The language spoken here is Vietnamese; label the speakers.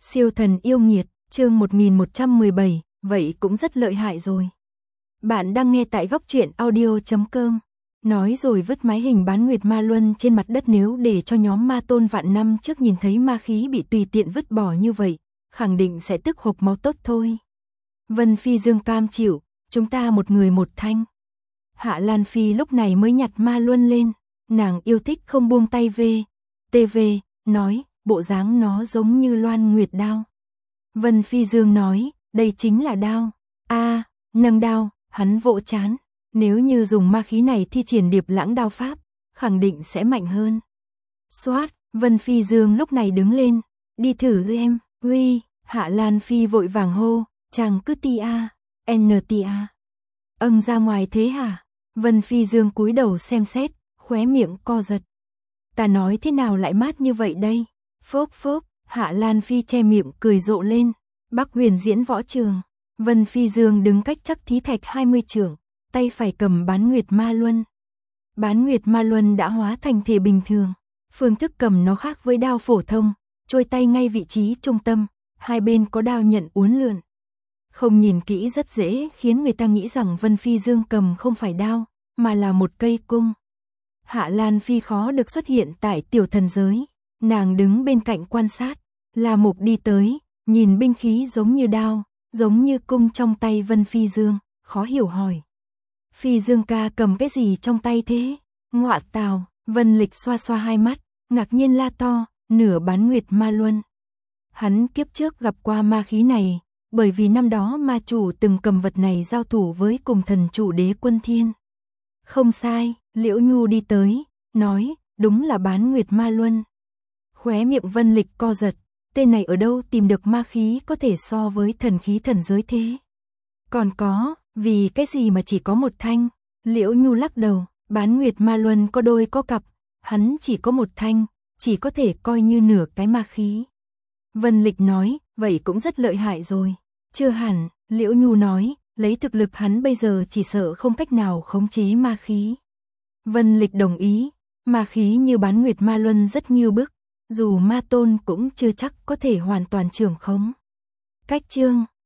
Speaker 1: Siêu thần yêu nghiệt, chương 1117, vậy cũng rất lợi hại rồi. Bạn đang nghe tại góc truyện audio.com. Nói rồi vứt mái hình bán nguyệt ma luân trên mặt đất, nếu để cho nhóm ma tôn vạn năm trước nhìn thấy ma khí bị tùy tiện vứt bỏ như vậy, khẳng định sẽ tức hộc máu tốt thôi. Vân Phi Dương cam chịu, chúng ta một người một thanh. Hạ Lan Phi lúc này mới nhặt ma luân lên, nàng yêu thích không buông tay về. TV, nói, bộ dáng nó giống như loan nguyệt đao. Vân Phi Dương nói, đây chính là đao. Nâng đao, hắn vỗ chán. Nếu như dùng ma khí này thi triển điệp lãng đao pháp, khẳng định sẽ mạnh hơn. Xoát, Vân Phi Dương lúc này đứng lên, đi thử em, uy. Hạ Lan Phi vội vàng hô, chàng cứ tia, NTA. Ra ngoài thế hả? Vân Phi Dương cúi đầu xem xét, khóe miệng co giật. Ta nói thế nào lại mát như vậy đây? Phốc phốc, Hạ Lan Phi che miệng cười rộ lên. Bắc Huyền diễn võ trường. Vân Phi Dương đứng cách chắc thí thạch 20 trượng, tay phải cầm bán nguyệt ma luân. Bán nguyệt ma luân đã hóa thành thể bình thường. Phương thức cầm nó khác với đao phổ thông, trôi tay ngay vị trí trung tâm, hai bên có đao nhận uốn lượn. Không nhìn kỹ rất dễ khiến người ta nghĩ rằng Vân Phi Dương cầm không phải đao, mà là một cây cung. Hạ Lan Phi khó được xuất hiện tại tiểu thần giới, nàng đứng bên cạnh quan sát. La Mục đi tới, nhìn binh khí giống như đao, giống như cung trong tay Vân Phi Dương, khó hiểu hỏi. Phi Dương ca cầm cái gì trong tay thế? Ngọa tào, Vân Lịch xoa xoa hai mắt, ngạc nhiên la to, nửa bán nguyệt ma luân. Hắn kiếp trước gặp qua ma khí này, bởi vì năm đó ma chủ từng cầm vật này giao thủ với cùng thần chủ Đế Quân Thiên. Không sai, Liễu Nhu đi tới, nói, đúng là bán nguyệt ma luân. Khóe miệng Vân Lịch co giật, tên này ở đâu tìm được ma khí có thể so với thần khí thần giới thế? Còn có, vì cái gì mà chỉ có một thanh? Liễu Nhu lắc đầu, bán nguyệt ma luân có đôi có cặp, hắn chỉ có một thanh, chỉ có thể coi như nửa cái ma khí. Vân Lịch nói, vậy cũng rất lợi hại rồi. Chưa hẳn, Liễu Nhu nói, lấy thực lực hắn bây giờ chỉ sợ không cách nào khống chế ma khí. Vân Lịch đồng ý, ma khí như bán nguyệt ma luân rất nghiêu bức, dù ma tôn cũng chưa chắc có thể hoàn toàn trưởng khống. Cách chương